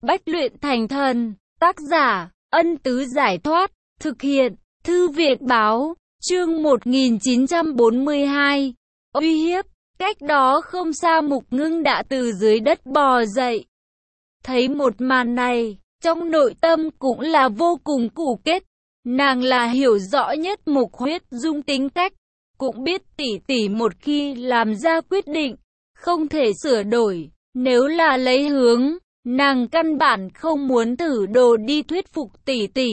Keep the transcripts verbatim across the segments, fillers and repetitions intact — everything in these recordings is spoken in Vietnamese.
Bách luyện thành thần, tác giả, Ân Tứ Giải Thoát, thực hiện, Thư Viện Báo, chương một nghìn chín trăm bốn mươi hai, uy hiếp, cách đó không xa Mục Ngưng đã từ dưới đất bò dậy. Thấy một màn này, trong nội tâm cũng là vô cùng củ kết, nàng là hiểu rõ nhất Mục Huyết Dung tính cách, cũng biết tỷ tỷ một khi làm ra quyết định, không thể sửa đổi, nếu là lấy hướng, nàng căn bản không muốn thử đồ đi thuyết phục tỷ tỷ.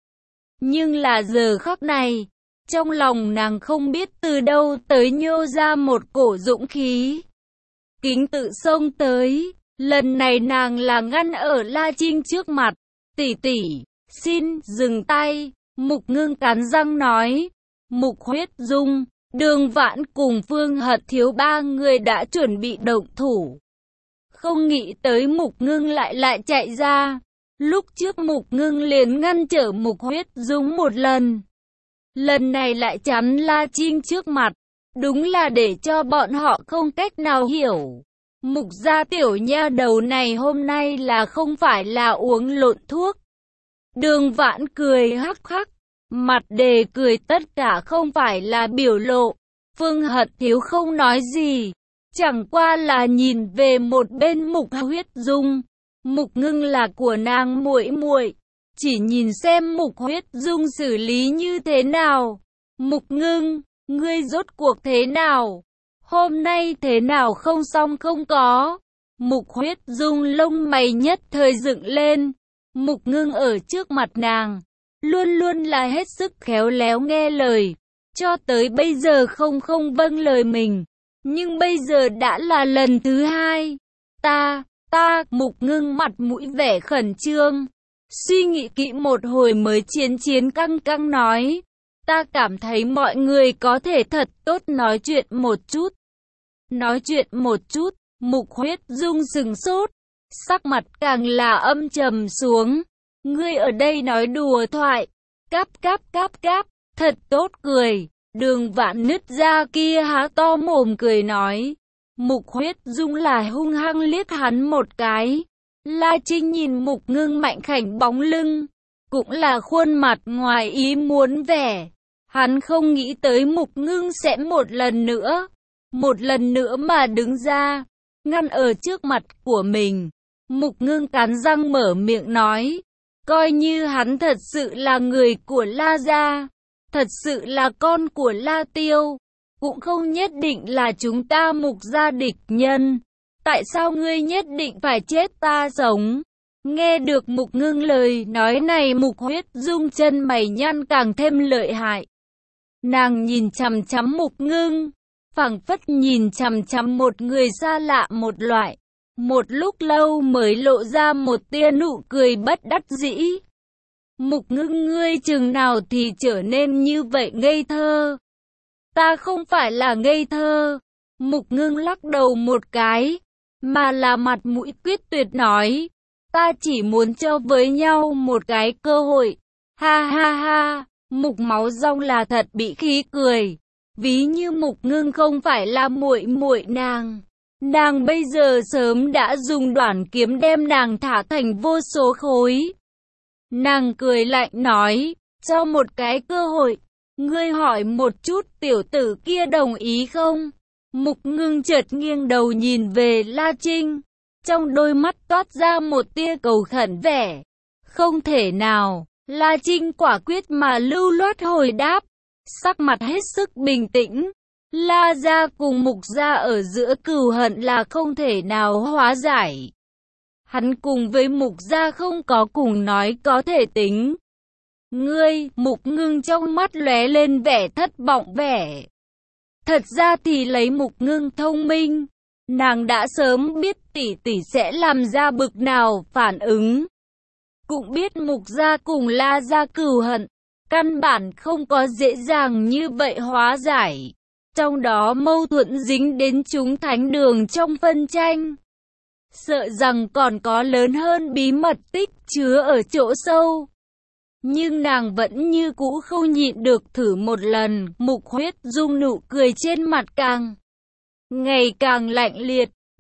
Nhưng là giờ khắc này, trong lòng nàng không biết từ đâu tới nhô ra một cổ dũng khí. Kính tự xông tới, lần này nàng là ngăn ở La Trinh trước mặt, tỷ tỷ, xin dừng tay, Mục Ngưng cắn răng nói. Mục Huyết Dung, Đường Vãn cùng Phương Hật Thiếu ba người đã chuẩn bị động thủ. Không nghĩ tới Mục Ngưng lại lại chạy ra. Lúc trước Mục Ngưng liền ngăn trở Mục Huyết Dung một lần. Lần này lại chắn La Trinh trước mặt. Đúng là để cho bọn họ không cách nào hiểu. Mục gia tiểu nha đầu này hôm nay là không phải là uống lộn thuốc. Đường Vãn cười hắc hắc. Mặt đề cười tất cả không phải là biểu lộ. Phương Hật Thiếu không nói gì. Chẳng qua là nhìn về một bên Mục Huyết Dung. Mục Ngưng là của nàng muội muội, chỉ nhìn xem Mục Huyết Dung xử lý như thế nào. Mục Ngưng, ngươi rốt cuộc thế nào? Hôm nay thế nào không xong không có? Mục Huyết Dung lông mày nhất thời dựng lên. Mục Ngưng ở trước mặt nàng, luôn luôn là hết sức khéo léo nghe lời, cho tới bây giờ không không vâng lời mình. Nhưng bây giờ đã là lần thứ hai. Ta, ta, Mục Ngưng mặt mũi vẻ khẩn trương. Suy nghĩ kỹ một hồi mới chiến chiến căng căng nói. Ta cảm thấy mọi người có thể thật tốt nói chuyện một chút. Nói chuyện một chút, Mục Huyết Dung sừng sốt. Sắc mặt càng là âm trầm xuống. Ngươi ở đây nói đùa thoại. Cáp cáp cáp cáp, thật tốt cười. Đường Vãn nứt ra kia há to mồm cười nói. Mục Huyết Dung là hung hăng liếc hắn một cái. La Trinh nhìn Mục Ngưng mạnh khảnh bóng lưng, cũng là khuôn mặt ngoài ý muốn vẻ. Hắn không nghĩ tới Mục Ngưng sẽ một lần nữa, một lần nữa mà đứng ra, ngăn ở trước mặt của mình. Mục Ngưng cắn răng mở miệng nói, coi như hắn thật sự là người của La gia, thật sự là con của La Tiêu, cũng không nhất định là chúng ta Mục gia địch nhân. Tại sao ngươi nhất định phải chết ta sống? Nghe được Mục Ngưng lời nói này, Mục Huyết Dung chân mày nhăn càng thêm lợi hại. Nàng nhìn chằm chằm Mục Ngưng, phảng phất nhìn chằm chằm một người xa lạ một loại. Một lúc lâu mới lộ ra một tia nụ cười bất đắc dĩ. Mục Ngưng, ngươi chừng nào thì trở nên như vậy ngây thơ? Ta không phải là ngây thơ. Mục Ngưng lắc đầu một cái, mà là mặt mũi quyết tuyệt nói. Ta chỉ muốn cho với nhau một cái cơ hội. Ha ha ha, Mục Máu Rong là thật bị khí cười. Ví như Mục Ngưng không phải là muội muội nàng. Nàng bây giờ sớm đã dùng đoản kiếm đem nàng thả thành vô số khối. Nàng cười lạnh nói, cho một cái cơ hội. Ngươi hỏi một chút tiểu tử kia đồng ý không? Mục Ngưng chợt nghiêng đầu nhìn về La Trinh, trong đôi mắt toát ra một tia cầu khẩn vẻ. Không thể nào, La Trinh quả quyết mà lưu loát hồi đáp, sắc mặt hết sức bình tĩnh. La gia cùng Mục gia ở giữa cừu hận là không thể nào hóa giải. Hắn cùng với Mục gia không có cùng nói có thể tính. Ngươi, Mục Ngưng trong mắt lóe lên vẻ thất vọng vẻ. Thật ra thì lấy Mục Ngưng thông minh, nàng đã sớm biết tỷ tỷ sẽ làm ra bực nào phản ứng. Cũng biết Mục gia cùng La gia cừu hận, căn bản không có dễ dàng như vậy hóa giải. Trong đó mâu thuẫn dính đến chúng thánh đường trong phân tranh. Sợ rằng còn có lớn hơn bí mật tích chứa ở chỗ sâu. Nhưng nàng vẫn như cũ không nhịn được thử một lần. Mục Huyết Dung nụ cười trên mặt càng ngày càng lạnh liệt,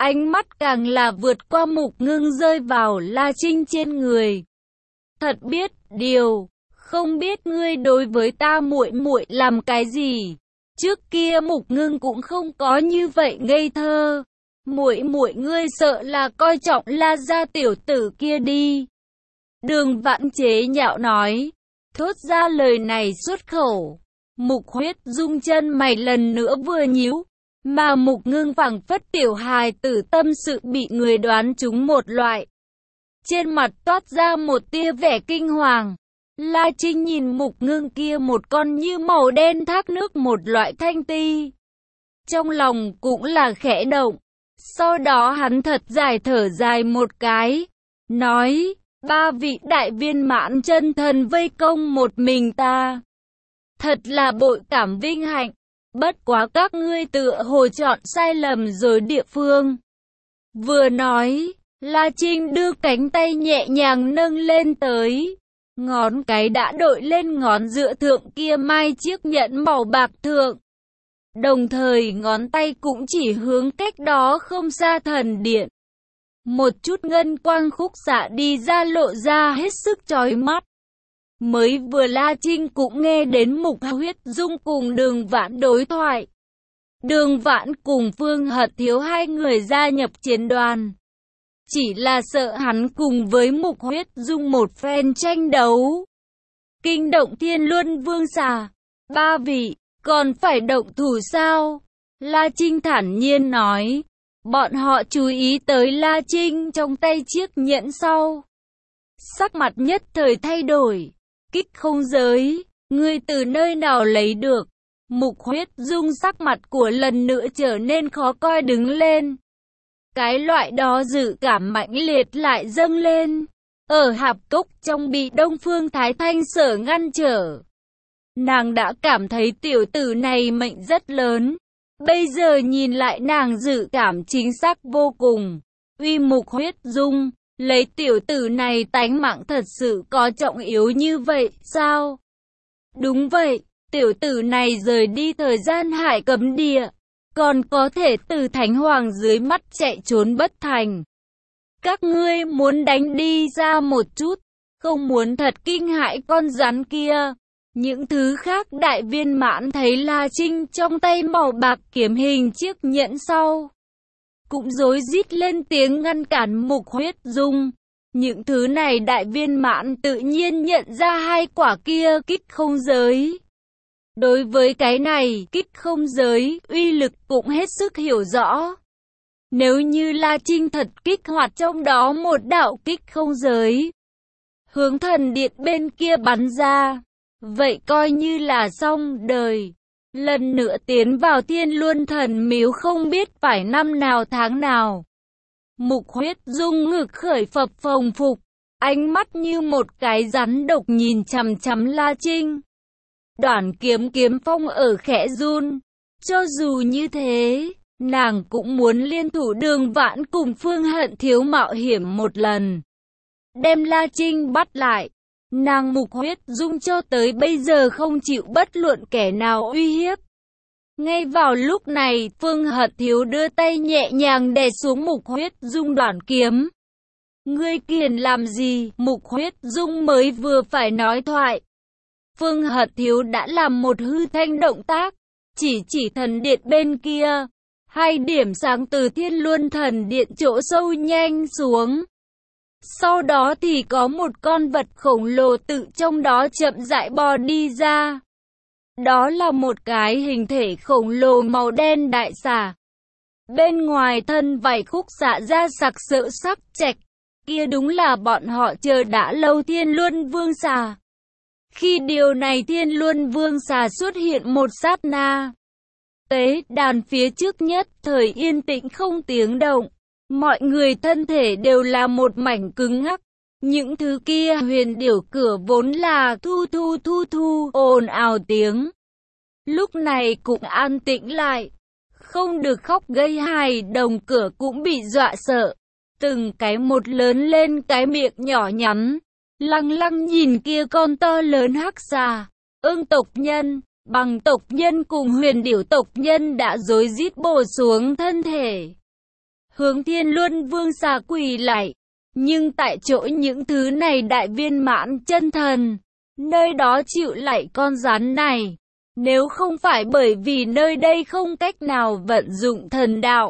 Ánh mắt càng là vượt qua Mục Ngưng rơi vào La Trinh trên người. Thật biết điều, không biết ngươi đối với ta muội muội làm cái gì. Trước kia Mục Ngưng cũng không có như vậy ngây thơ. Muội muội ngươi sợ là coi trọng La gia tiểu tử kia đi. Đường Vãn chế nhạo nói, thốt ra lời này xuất khẩu. Mục Huyết Dung chân mày lần nữa vừa nhíu, mà Mục Ngưng phảng phất tiểu hài tử tâm sự bị người đoán trúng một loại. Trên mặt toát ra một tia vẻ kinh hoàng. La Trinh nhìn Mục Ngưng kia một con như màu đen thác nước một loại thanh ti. Trong lòng cũng là khẽ động. Sau đó hắn thật dài thở dài một cái. Nói, ba vị đại viên mãn chân thần vây công một mình ta. Thật là bội cảm vinh hạnh. Bất quá các ngươi tựa hồ chọn sai lầm rồi địa phương. Vừa nói, La Trinh đưa cánh tay nhẹ nhàng nâng lên tới. Ngón cái đã đội lên ngón giữa thượng kia mai chiếc nhẫn màu bạc thượng. Đồng thời ngón tay cũng chỉ hướng cách đó không xa thần điện. Một chút ngân quang khúc xạ đi ra lộ ra hết sức chói mắt. Mới vừa La Trinh cũng nghe đến Mục Huyết Dung cùng Đường Vãn đối thoại. Đường Vãn cùng Phương Hận Thiếu hai người gia nhập chiến đoàn. Chỉ là sợ hắn cùng với Mục Huyết Dung một phen tranh đấu. Kinh động Thiên Luân Vương Xà. Ba vị, còn phải động thủ sao? La Trinh thản nhiên nói. Bọn họ chú ý tới La Trinh trong tay chiếc nhẫn sau. Sắc mặt nhất thời thay đổi. Kích không giới, ngươi từ nơi nào lấy được? Mục Huyết Dung sắc mặt của lần nữa trở nên khó coi đứng lên. Cái loại đó dự cảm mãnh liệt lại dâng lên. Ở hạp cốc trong bị Đông Phương Thái Thanh sở ngăn trở. Nàng đã cảm thấy tiểu tử này mệnh rất lớn. Bây giờ nhìn lại nàng dự cảm chính xác vô cùng. Uy Mục Huyết Dung, lấy tiểu tử này tánh mạng thật sự có trọng yếu như vậy sao? Đúng vậy, tiểu tử này rời đi thời gian hải cấm địa. Còn có thể từ Thánh Hoàng dưới mắt chạy trốn bất thành. Các ngươi muốn đánh đi ra một chút, không muốn thật kinh hãi con rắn kia. Những thứ khác đại viên mãn thấy La Trinh trong tay màu bạc kiếm hình chiếc nhẫn sau. Cũng rối rít lên tiếng ngăn cản Mục Huyết Dung. Những thứ này đại viên mãn tự nhiên nhận ra hai quả kia kích không giới. Đối với cái này, kích không giới, uy lực cũng hết sức hiểu rõ. Nếu như La Trinh thật kích hoạt trong đó một đạo kích không giới, hướng thần điện bên kia bắn ra, vậy coi như là xong đời. Lần nữa tiến vào Thiên Luân Thần Miếu không biết phải năm nào tháng nào. Mục Huyết Dung ngực khởi phập phồng phục, ánh mắt như một cái rắn độc nhìn chằm chằm La Trinh. Đoạn kiếm kiếm phong ở khẽ run. Cho dù như thế, nàng cũng muốn liên thủ Đường Vãn cùng Phương Hận Thiếu mạo hiểm một lần. Đem La Trinh bắt lại. Nàng Mục Huyết Dung cho tới bây giờ không chịu bất luận kẻ nào uy hiếp. Ngay vào lúc này, Phương Hận Thiếu đưa tay nhẹ nhàng đè xuống Mục Huyết Dung đoạn kiếm. Ngươi kiền làm gì? Mục Huyết Dung mới vừa phải nói thoại. Phương Hận Thiếu đã làm một hư thanh động tác, chỉ chỉ thần điện bên kia. Hai điểm sáng từ Thiên Luân Thần Điện chỗ sâu nhanh xuống. Sau đó thì có một con vật khổng lồ tự trong đó chậm rãi bò đi ra. Đó là một cái hình thể khổng lồ màu đen đại xà. Bên ngoài thân vảy khúc xạ ra sặc sỡ sắc chạch. Kia đúng là bọn họ chờ đã lâu Thiên Luân Vương xà. Khi điều này Thiên Luân Vương xà xuất hiện một sát na. Tế đàn phía trước nhất thời yên tĩnh không tiếng động. Mọi người thân thể đều là một mảnh cứng ngắc. Những thứ kia huyền điểu cửa vốn là thu thu thu thu ồn ào tiếng. Lúc này cũng an tĩnh lại. Không được khóc gây hài đồng cửa cũng bị dọa sợ. Từng cái một lớn lên cái miệng nhỏ nhắn. Lăng lăng nhìn kia con to lớn hắc xà. Ưng tộc nhân, bằng tộc nhân cùng huyền điểu tộc nhân đã rối rít bổ xuống thân thể. hướng Thiên Luân Vương xà quỳ lại. Nhưng tại chỗ những thứ này đại viên mãn chân thần, nơi đó chịu lại con rắn này. Nếu không phải bởi vì nơi đây không cách nào vận dụng thần đạo,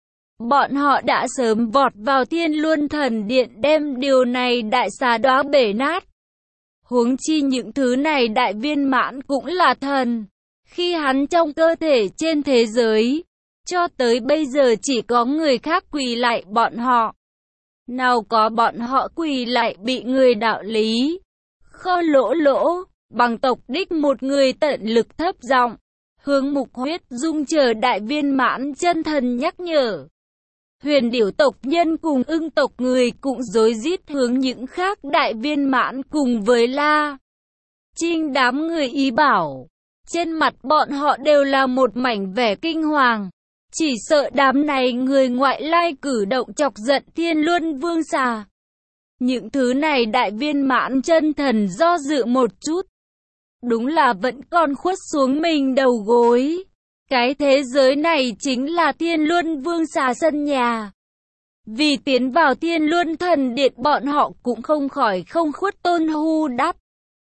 bọn họ đã sớm vọt vào Thiên Luân Thần Điện đem điều này đại xà đóa bể nát. Huống chi những thứ này đại viên mãn cũng là thần. Khi hắn trong cơ thể trên thế giới, cho tới bây giờ chỉ có người khác quỳ lại bọn họ. Nào có bọn họ quỳ lại bị người đạo lý. Kho Lỗ Lỗ, bằng tộc đích một người tận lực thấp giọng, hướng Mục Huyết Dung chờ đại viên mãn chân thần nhắc nhở. Huyền Điểu tộc nhân cùng Ưng tộc người cũng rối rít hướng những khác đại viên mãn cùng với La Trinh đám người ý bảo. Trên mặt bọn họ đều là một mảnh vẻ kinh hoàng. Chỉ sợ đám này người ngoại lai cử động chọc giận Thiên Luân Vương xà. Những thứ này đại viên mãn chân thần do dự một chút. Đúng là vẫn còn khuất xuống mình đầu gối. Cái thế giới này chính là Thiên Luân Vương xà sân nhà. Vì tiến vào Thiên Luân Thần Điện bọn họ cũng không khỏi không khuất tôn hu đắp.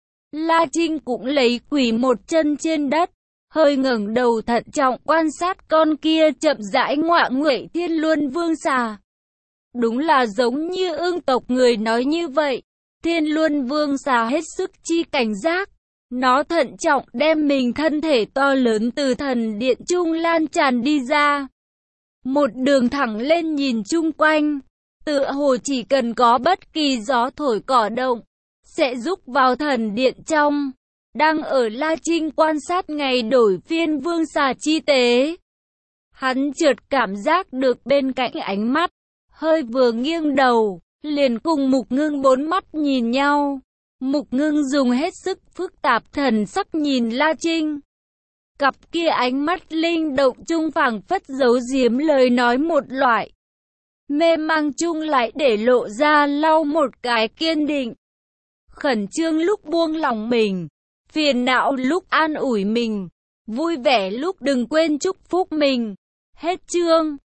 La Trinh cũng lấy quỳ một chân trên đất, hơi ngẩng đầu thận trọng quan sát con kia chậm rãi ngoạ nguậy Thiên Luân Vương xà. Đúng là giống như Ưng tộc người nói như vậy, Thiên Luân Vương xà hết sức chi cảnh giác. Nó thận trọng đem mình thân thể to lớn từ thần điện trung lan tràn đi ra. Một đường thẳng lên nhìn chung quanh, tựa hồ chỉ cần có bất kỳ gió thổi cỏ động, sẽ rúc vào thần điện trong. Đang ở La Trinh quan sát ngày đổi phiên vương xà chi tế. Hắn chợt cảm giác được bên cạnh ánh mắt, hơi vừa nghiêng đầu, liền cùng Mục Ngưng bốn mắt nhìn nhau. Mục Ngưng dùng hết sức phức tạp thần sắc nhìn La Trinh. Cặp kia ánh mắt linh động chung phảng phất giấu giếm lời nói một loại. Mê mang chung lại để lộ ra lau một cái kiên định. Khẩn trương lúc buông lòng mình, phiền não lúc an ủi mình, vui vẻ lúc đừng quên chúc phúc mình. Hết chương.